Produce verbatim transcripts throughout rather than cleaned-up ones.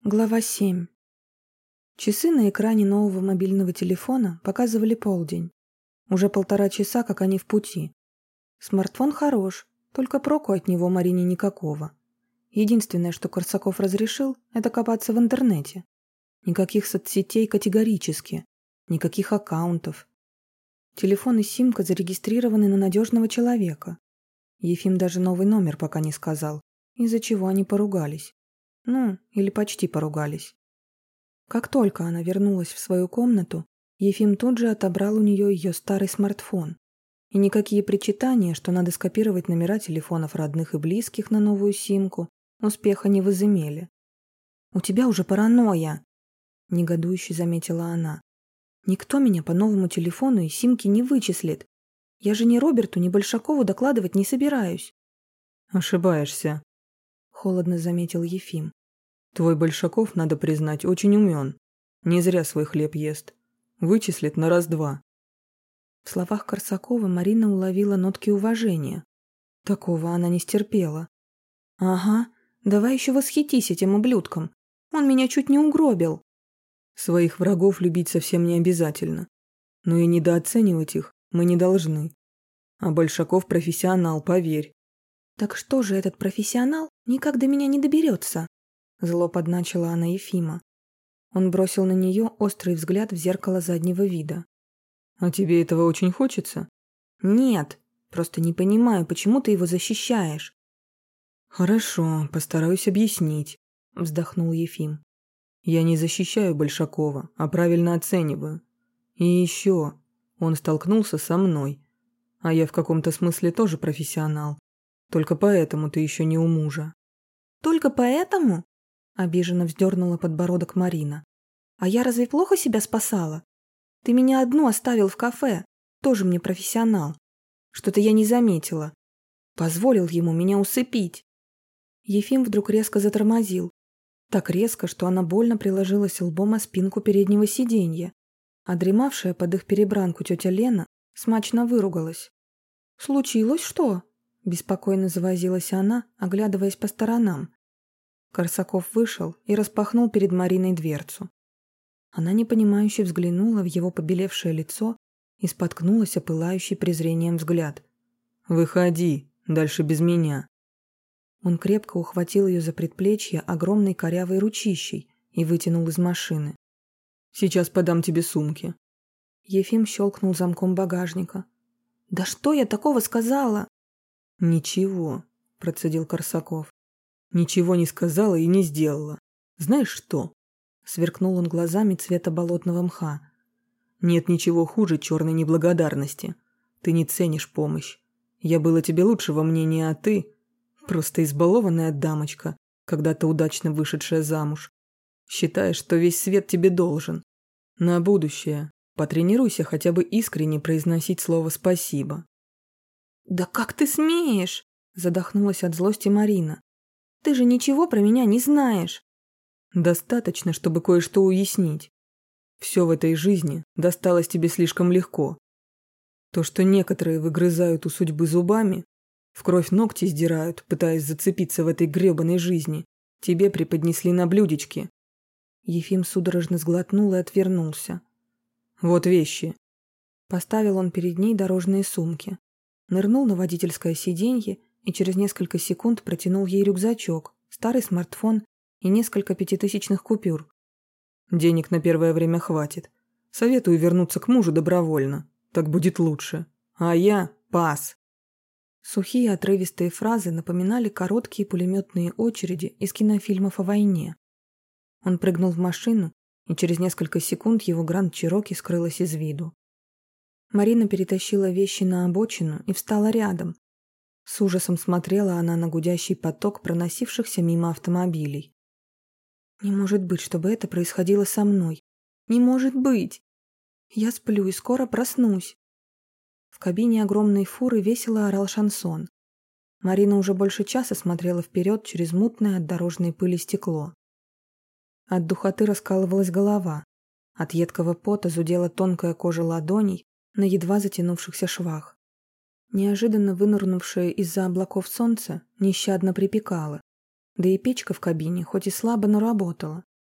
Глава семь. Часы на экране нового мобильного телефона показывали полдень. Уже полтора часа, как они в пути. Смартфон хорош, только проку от него Марине никакого. Единственное, что Корсаков разрешил, это копаться в интернете. Никаких соцсетей категорически, никаких аккаунтов. Телефон и симка зарегистрированы на надежного человека. Ефим даже новый номер пока не сказал, из-за чего они поругались. Ну, или почти поругались. Как только она вернулась в свою комнату, Ефим тут же отобрал у нее ее старый смартфон. И никакие причитания, что надо скопировать номера телефонов родных и близких на новую симку, успеха не возымели. «У тебя уже паранойя!» – негодующе заметила она. «Никто меня по новому телефону и симке не вычислит. Я же ни Роберту, ни Большакову докладывать не собираюсь». «Ошибаешься», — холодно заметил Ефим. «Твой Большаков, надо признать, очень умен. Не зря свой хлеб ест. Вычислит на раз-два». В словах Корсакова Марина уловила нотки уважения. Такого она не стерпела. «Ага, давай еще восхитись этим ублюдком. Он меня чуть не угробил». Своих врагов любить совсем не обязательно. Но и недооценивать их мы не должны. А Большаков профессионал, поверь. «Так что же этот профессионал никак до меня не доберется?» Зло подначила она Ефима. Он бросил на нее острый взгляд в зеркало заднего вида. «А тебе этого очень хочется?» «Нет, просто не понимаю, почему ты его защищаешь». «Хорошо, постараюсь объяснить», — вздохнул Ефим. «Я не защищаю Большакова, а правильно оцениваю. И еще, он столкнулся со мной. А я в каком-то смысле тоже профессионал. Только поэтому ты еще не у мужа». «Только поэтому?» — обиженно вздернула подбородок Марина. «А я разве плохо себя спасала? Ты меня одну оставил в кафе, тоже мне профессионал. Что-то я не заметила. Позволил ему меня усыпить». Ефим вдруг резко затормозил. Так резко, что она больно приложилась лбом о спинку переднего сиденья. А дремавшая под их перебранку тетя Лена смачно выругалась. «Случилось что?» – беспокойно завозилась она, оглядываясь по сторонам. Корсаков вышел и распахнул перед Мариной дверцу. Она непонимающе взглянула в его побелевшее лицо и споткнулась о пылающий презрением взгляд. «Выходи, дальше без меня». Он крепко ухватил ее за предплечье огромной корявой ручищей и вытянул из машины. «Сейчас подам тебе сумки». Ефим щелкнул замком багажника. «Да что я такого сказала?» «Ничего», – процедил Корсаков. «Ничего не сказала и не сделала. Знаешь что?» – сверкнул он глазами цвета болотного мха. «Нет ничего хуже черной неблагодарности. Ты не ценишь помощь. Я была тебе лучшего мнения, а ты – просто избалованная дамочка, когда-то удачно вышедшая замуж. Считаешь, что весь свет тебе должен. На будущее потренируйся хотя бы искренне произносить слово «спасибо». «Да как ты смеешь?» – задохнулась от злости Марина. «Ты же ничего про меня не знаешь». «Достаточно, чтобы кое-что уяснить. Все в этой жизни досталось тебе слишком легко. То, что некоторые выгрызают у судьбы зубами, в кровь ногти сдирают, пытаясь зацепиться в этой гребаной жизни, тебе преподнесли на блюдечке». Ефим судорожно сглотнул и отвернулся. «Вот вещи». Поставил он перед ней дорожные сумки. Нырнул на водительское сиденье и через несколько секунд протянул ей рюкзачок, старый смартфон и несколько пятитысячных купюр. «Денег на первое время хватит. Советую вернуться к мужу добровольно. Так будет лучше. А я – пас». Сухие отрывистые фразы напоминали короткие пулеметные очереди из кинофильмов о войне. Он прыгнул в машину, и через несколько секунд его Гранд Чироки скрылась из виду. Марина перетащила вещи на обочину и встала рядом. С ужасом смотрела она на гудящий поток проносившихся мимо автомобилей. «Не может быть, чтобы это происходило со мной. Не может быть! Я сплю и скоро проснусь». В кабине огромной фуры весело орал шансон. Марина уже больше часа смотрела вперед через мутное от дорожной пыли стекло. От духоты раскалывалась голова. От едкого пота зудела тонкая кожа ладоней на едва затянувшихся швах. Неожиданно вынырнувшее из-за облаков солнце нещадно припекало. Да и печка в кабине, хоть и слабо, но работала.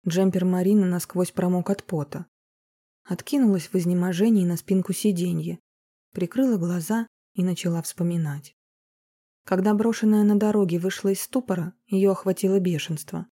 Джемпер Марины насквозь промок от пота. Откинулась в изнеможении на спинку сиденья, прикрыла глаза и начала вспоминать. Когда брошенная на дороге вышла из ступора, ее охватило бешенство.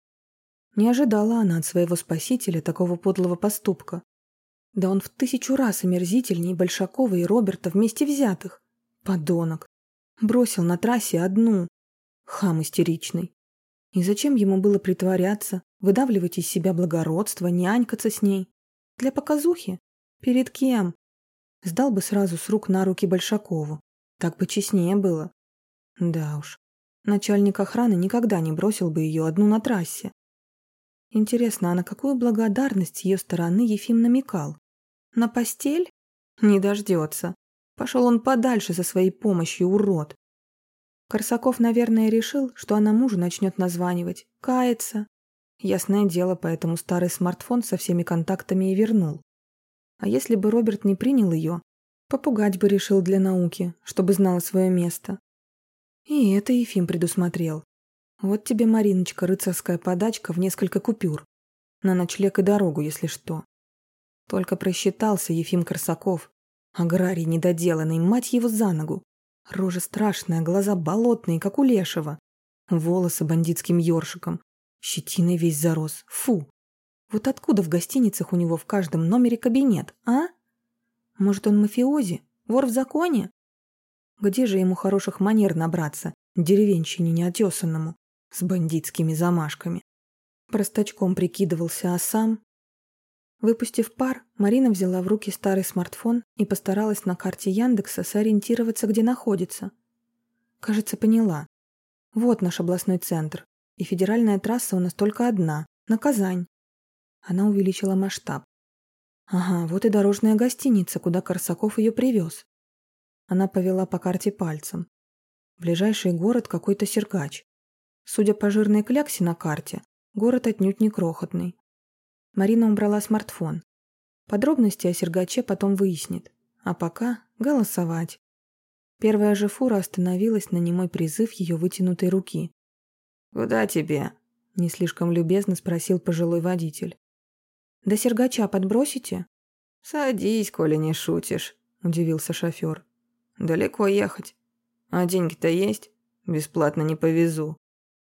Не ожидала она от своего спасителя такого подлого поступка. Да он в тысячу раз омерзительней Большакова и Роберта вместе взятых. Подонок. Бросил на трассе одну. Хам истеричный. И зачем ему было притворяться, выдавливать из себя благородство, нянькаться с ней? Для показухи? Перед кем? Сдал бы сразу с рук на руки Большакову. Так бы честнее было. Да уж, начальник охраны никогда не бросил бы ее одну на трассе. Интересно, а на какую благодарность с ее стороны Ефим намекал? На постель? Не дождется. Пошел он подальше со своей помощью, урод. Корсаков, наверное, решил, что она мужу начнет названивать, каяться. Ясное дело, поэтому старый смартфон со всеми контактами и вернул. А если бы Роберт не принял ее, попугать бы решил для науки, чтобы знала свое место. И это Ефим предусмотрел. Вот тебе, Мариночка, рыцарская подачка в несколько купюр. На ночлег и дорогу, если что. Только просчитался Ефим Корсаков. Аграрий недоделанный, мать его за ногу. Рожа страшная, глаза болотные, как у лешего. Волосы бандитским ёршиком. Щетиной весь зарос. Фу! Вот откуда в гостиницах у него в каждом номере кабинет, а? Может, он мафиози? Вор в законе? Где же ему хороших манер набраться, деревенщине неотесанному, с бандитскими замашками? Простачком прикидывался, а сам... Выпустив пар, Марина взяла в руки старый смартфон и постаралась на карте Яндекса сориентироваться, где находится. Кажется, поняла. Вот наш областной центр, и федеральная трасса у нас только одна, на Казань. Она увеличила масштаб. Ага, вот и дорожная гостиница, куда Корсаков ее привез. Она повела по карте пальцем. Ближайший город какой-то Сергач. Судя по жирной кляксе на карте, город отнюдь не крохотный. Марина убрала смартфон. Подробности о Сергаче потом выяснит. А пока голосовать. Первая же фура остановилась на немой призыв ее вытянутой руки. «Куда тебе?» – не слишком любезно спросил пожилой водитель. «До Сергача подбросите?» «Садись, коли не шутишь», – удивился шофер. «Далеко ехать. А деньги-то есть? Бесплатно не повезу».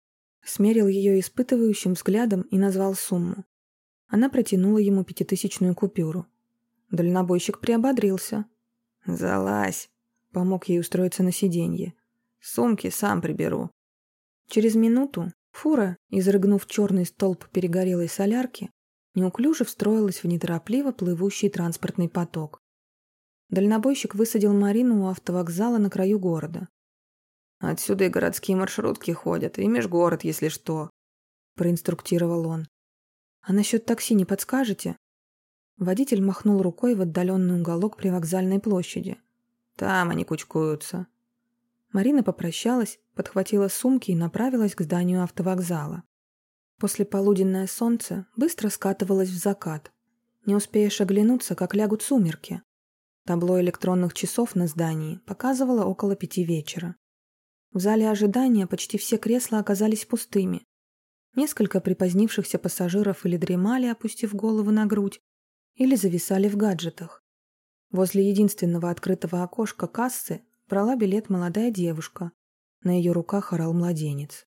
Смерил ее испытывающим взглядом и назвал сумму. Она протянула ему пятитысячную купюру. Дальнобойщик приободрился. «Залазь», — помог ей устроиться на сиденье. «Сумки сам приберу». Через минуту фура, изрыгнув черный столб перегорелой солярки, неуклюже встроилась в неторопливо плывущий транспортный поток. Дальнобойщик высадил Марину у автовокзала на краю города. «Отсюда и городские маршрутки ходят, и межгород, если что», — проинструктировал он. «А насчет такси не подскажете?» Водитель махнул рукой в отдаленный уголок привокзальной площади. «Там они кучкуются». Марина попрощалась, подхватила сумки и направилась к зданию автовокзала. Послеполуденное солнце быстро скатывалось в закат. Не успеешь оглянуться, как лягут сумерки. Табло электронных часов на здании показывало около пяти вечера. В зале ожидания почти все кресла оказались пустыми. Несколько припозднившихся пассажиров или дремали, опустив голову на грудь, или зависали в гаджетах. Возле единственного открытого окошка кассы брала билет молодая девушка. На ее руках орал младенец.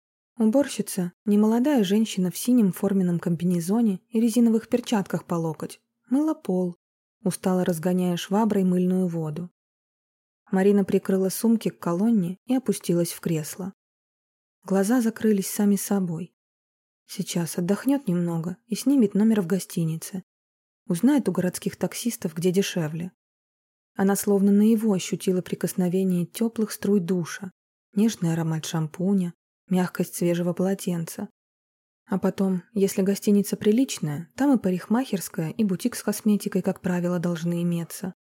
Уборщица, немолодая женщина в синем форменном комбинезоне и резиновых перчатках по локоть, мыла пол, устало разгоняя шваброй мыльную воду. Марина прикрыла сумки к колонне и опустилась в кресло. Глаза закрылись сами собой. Сейчас отдохнет немного и снимет номер в гостинице. Узнает у городских таксистов, где дешевле. Она словно наяву ощутила прикосновение теплых струй душа, нежный аромат шампуня, мягкость свежего полотенца. А потом, если гостиница приличная, там и парикмахерская, и бутик с косметикой, как правило, должны иметься.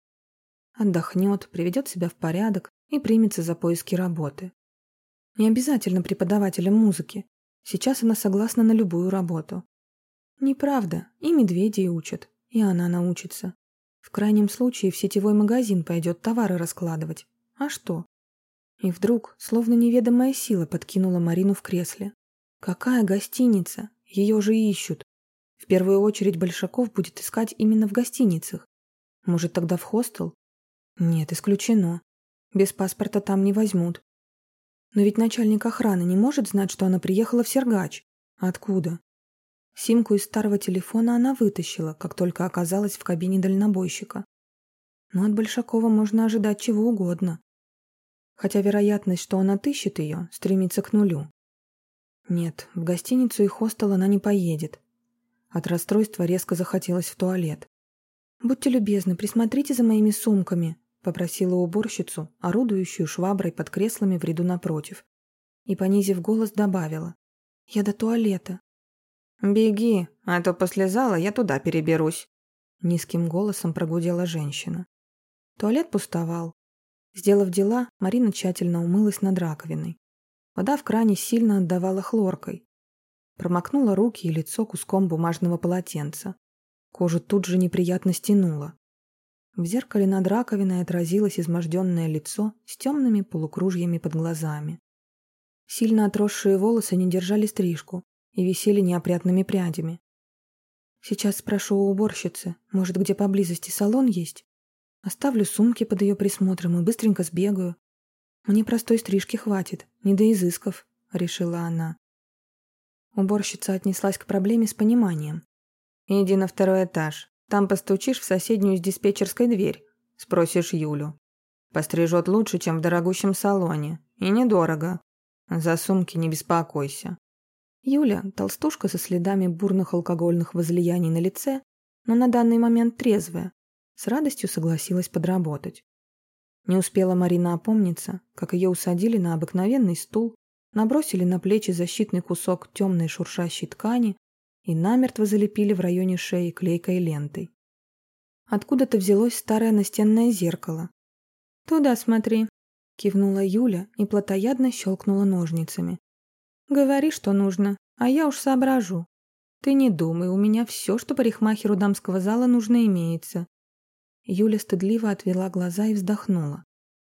Отдохнет, приведет себя в порядок и примется за поиски работы. Не обязательно преподавателем музыки. Сейчас она согласна на любую работу. Неправда, и медведей учат, и она научится. В крайнем случае в сетевой магазин пойдет товары раскладывать. А что? И вдруг, словно неведомая сила подкинула Марину в кресле. Какая гостиница? Ее же ищут. первую очередь Большаков будет искать именно в гостиницах. Может, тогда в хостел? Нет, исключено. Без паспорта там не возьмут. Но ведь начальник охраны не может знать, что она приехала в Сергач. Откуда? Симку из старого телефона она вытащила, как только оказалась в кабине дальнобойщика. Но от Большакова можно ожидать чего угодно. Хотя вероятность, что он отыщет ее, стремится к нулю. Нет, в гостиницу и хостел она не поедет. От расстройства резко захотелось в туалет. «Будьте любезны, присмотрите за моими сумками», — попросила уборщицу, орудующую шваброй под креслами в ряду напротив. И, понизив голос, добавила: «Я до туалета». «Беги, а то после зала я туда переберусь», — низким голосом прогудела женщина. Туалет пустовал. Сделав дела, Марина тщательно умылась над раковиной. Вода в кране сильно отдавала хлоркой. Промокнула руки и лицо куском бумажного полотенца. Кожу тут же неприятно стянуло. В зеркале над раковиной отразилось изможденное лицо с темными полукружьями под глазами. Сильно отросшие волосы не держали стрижку и висели неопрятными прядями. «Сейчас спрошу у уборщицы, может, где поблизости салон есть? Оставлю сумки под ее присмотром и быстренько сбегаю. Мне простой стрижки хватит, не до изысков», — решила она. Уборщица отнеслась к проблеме с пониманием. «Иди на второй этаж. Там постучишь в соседнюю с диспетчерской дверь. Спросишь Юлю. Пострижет лучше, чем в дорогущем салоне. И недорого. За сумки не беспокойся». Юля, толстушка со следами бурных алкогольных возлияний на лице, но на данный момент трезвая, с радостью согласилась подработать. Не успела Марина опомниться, как ее усадили на обыкновенный стул, набросили на плечи защитный кусок темной шуршащей ткани и намертво залепили в районе шеи клейкой лентой. Откуда-то взялось старое настенное зеркало. «Туда смотри», — кивнула Юля и плотоядно щелкнула ножницами. «Говори, что нужно, а я уж соображу. Ты не думай, у меня все, что парикмахеру дамского зала нужно, имеется». Юля стыдливо отвела глаза и вздохнула.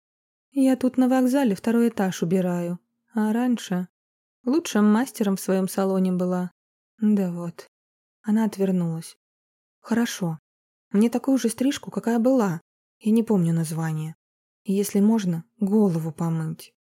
«Я тут на вокзале второй этаж убираю, а раньше лучшим мастером в своем салоне была. Да вот». Она отвернулась. «Хорошо. Мне такую же стрижку, какая была. Я не помню название. И если можно, голову помыть».